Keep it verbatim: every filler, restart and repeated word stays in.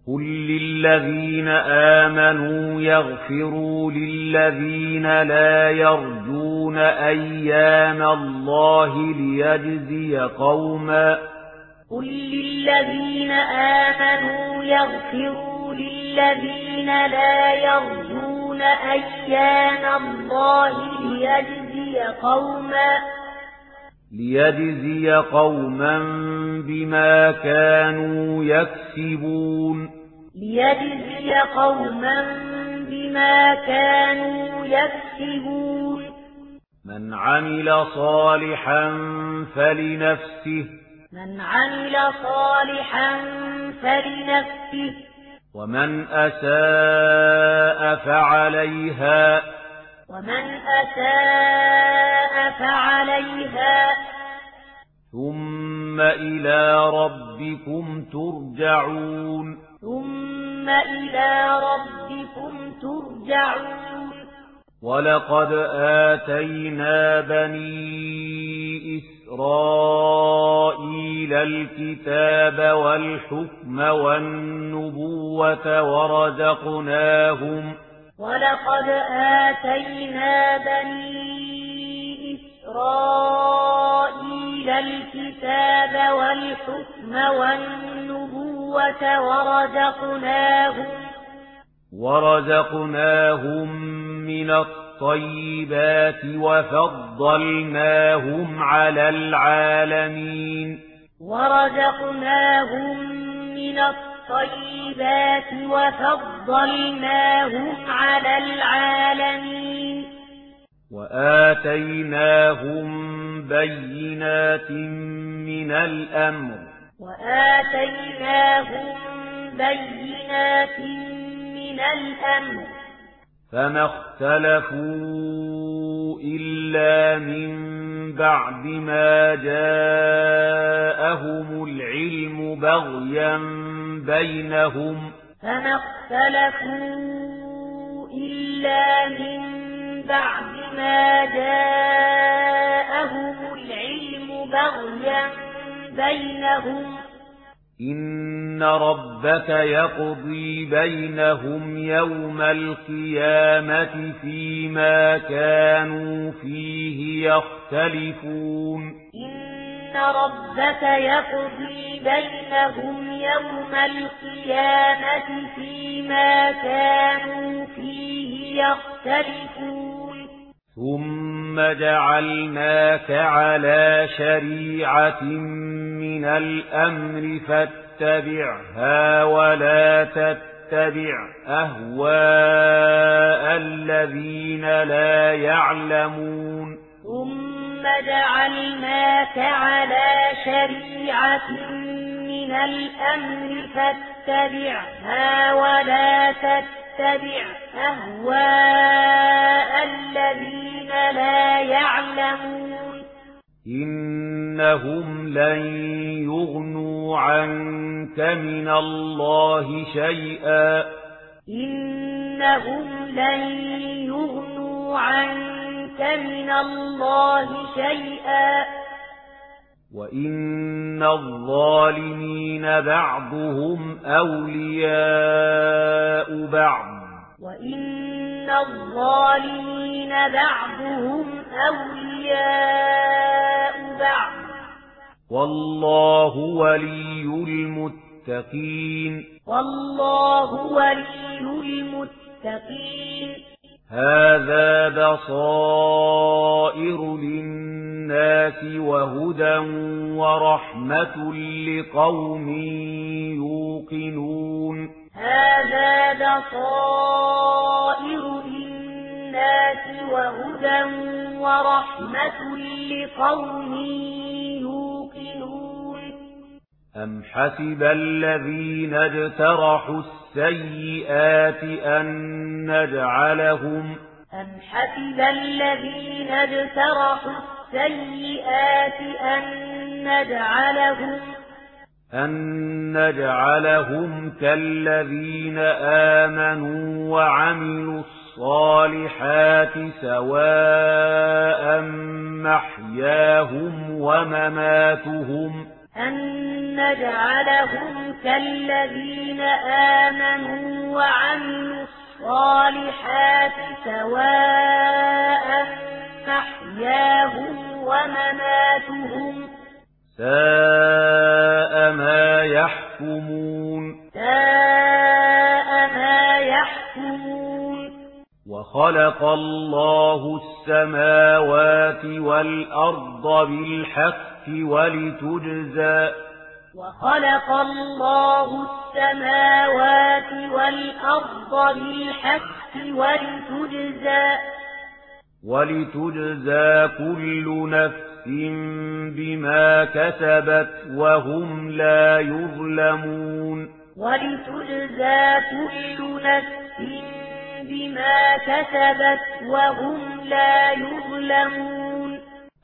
قل للذين آمنوا يغفروا للذين لا يرجون أيام الله ليجزي قوما قل للذين آمنوا يغفروا للذين لا يرجون أيام الله ليجزي قوما ليجزي قوما بما كانوا يكسبون ليجزي قوما بما كانوا يكسبون من عمل صالحا فلنفسه من عمل صالحا فلنفسه ومن أساء فعليها ومن أساء فعليها ثم إلى ربكم ترجعون ثم إلى ربكم ترجعون ولقد آتينا بني إسرائيل الكتاب والحكم والنبوة ورزقناهم ولقد آتينا بني إسرائيل الكتاب والحكم والنبوة ورزقناهم ورزقناهم من الطيبات وفضلناهم على العالمين ورزقناهم من الطيبات وفضلناهم على العالمين وآتيناهم بينات من الأمر وآتيناهم بينات من الأمر فما اختلفوا إلا من بعد ما جاءهم العلم بغيا بينهم فما اختلفوا إلا من بعد ما جاءهم العلم بغيا بينهم إن ربك يقضي بينهم يوم القيامة فيما كانوا فيه يختلفون إن ربك يقضي بينهم يوم القيامة فيما كانوا فيه يختلفون ثم جعلناك على شريعة من الأمر فاتبعها ولا تتبع أهواء الذين لا يعلمون ثم جعلناك على شريعة من الأمر فاتبعها ولا تتبع أهواء الذين لا يعلمون إنهم لن يغنوا عنك من الله شيئا إنهم لن يغنوا عنك من الله شيئا وإن الظالمين بعضهم أولياء بعض وإن الظالمين بعضهم أولياء بعض والله ولي المتقين والله ولي المتقين هذا بصائر للناس وهدى ورحمة لقوم يوقنون هذا بصائر للناس وهدى ورحمة لقوم يوقنون أم حسب الذين اجترحوا السيئات أن نجعلهم أم حسب الذين اجترحوا السيئات أن نجعلهم أن نجعلهم كالذين آمنوا وعملوا الصالحات سواء محياهم ومماتهم أن نجعلهم كالذين آمنوا وعملوا الصالحات سواء محياهم ومماتهم ساء ما يحكمون ساء ما يحكمون وخلق الله السماوات والأرض بالحق ولتجزى وخلق الله السماوات والأرض بالحق ولتجزى ولتجزى كل نفس بما كسبت وهم لا يظلمون ولتجزى كل نفس بما كسبت وهم لا يظلمون